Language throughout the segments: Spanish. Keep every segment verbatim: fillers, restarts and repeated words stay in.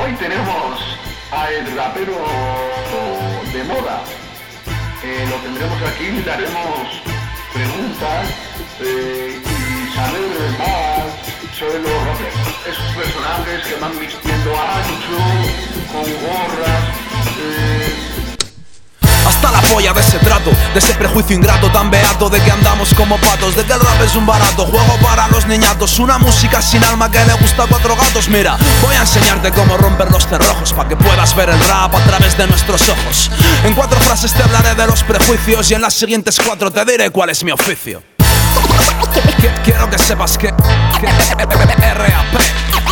hoy tenemos al rapero de moda. Eh, lo tendremos aquí, le haremos preguntas eh, y saber más sobre los raperos. Esos personajes que van vistiendo ancho, con gorras. Eh, Hasta la polla de ese trato, de ese prejuicio ingrato tan beato de que andamos como patos, de que el rap es un barato, juego para los niñatos, una música sin alma que le gusta a cuatro gatos. Mira, voy a enseñarte cómo romper los cerrojos para que puedas ver el rap a través de nuestros ojos. En cuatro frases te hablaré de los prejuicios y en las siguientes cuatro te diré cuál es mi oficio. Quiero que sepas que, que R A P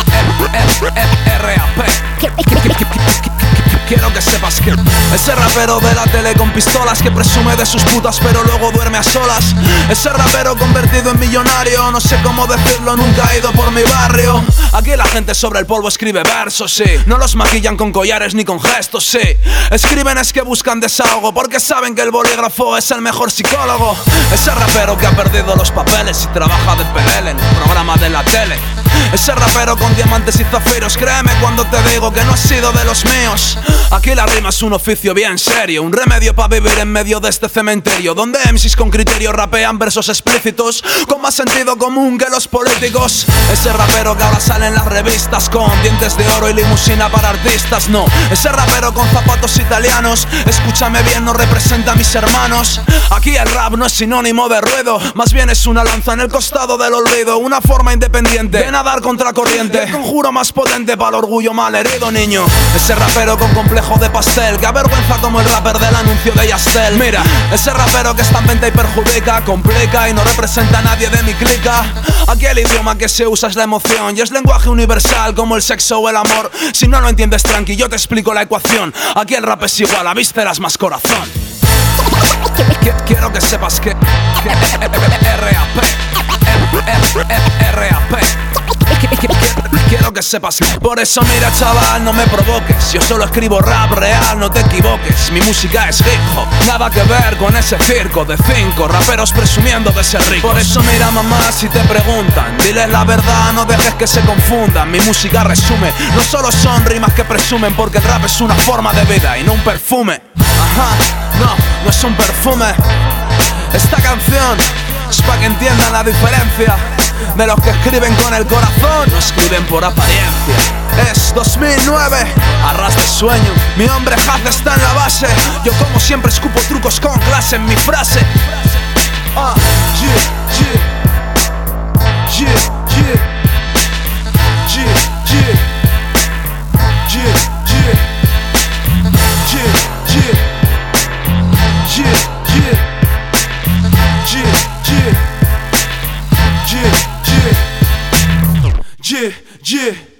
R A P Quiero que sepas que ese rapero de la tele con pistolas que presume de sus putas pero luego duerme a solas, ese rapero convertido en millonario, no sé cómo decirlo, nunca ha ido por mi barrio. Aquí la gente sobre el polvo escribe versos, sí, no los maquillan con collares ni con gestos, sí. Escriben es que buscan desahogo porque saben que el bolígrafo es el mejor psicólogo. Ese rapero que ha perdido los papeles y trabaja de P L en el programa de la tele. Ese rapero con diamantes y zafiros, créeme cuando te digo que no ha sido de los míos. Aquí la rima es un oficio bien serio, un remedio para vivir en medio de este cementerio, donde M Cs con criterio rapean versos explícitos, con más sentido común que los políticos. Ese rapero que ahora sale en las revistas con dientes de oro y limusina para artistas, no. Ese rapero con zapatos italianos, escúchame bien, no representa a mis hermanos. Aquí el rap no es sinónimo de ruido, más bien es una lanza en el costado del olvido, una forma independiente de nadar contra corriente, el conjuro más potente para el orgullo mal herido, niño. Ese rapero con complejo de pastel que avergüenza como el rapper del anuncio de Yastel. Mira, ese rapero que está en venta y perjudica, complica y no representa a nadie de mi clica. Aquí el idioma que se usa es la emoción y es lenguaje universal como el sexo o el amor. Si no lo entiendes tranqui, yo te explico la ecuación. Aquí el rap es igual a vísceras más corazón. Quiero que sepas que, que R A P R A P Quiero que sepas que por eso mira chaval, no me provoques, yo solo escribo rap real, no te equivoques. Mi música es hip hop, nada que ver con ese circo de cinco raperos presumiendo de ser ricos. Por eso mira mamá, si te preguntan, diles la verdad, no dejes que se confundan. Mi música resume, no solo son rimas que presumen, porque el rap es una forma de vida y no un perfume. Ajá, no, no es un perfume. Esta canción es para que entiendan la diferencia de los que escriben con el corazón, no escriben por apariencia. Es dos mil nueve, a ras de sueño, mi hombre Haz está en la base. Yo como siempre escupo trucos con clase en mi frase. Ah, yeah, yeah, yeah, yeah, yeah, yeah, yeah, yeah, yeah, yeah, yeah, yeah, yeah, yeah, yeah, yeah.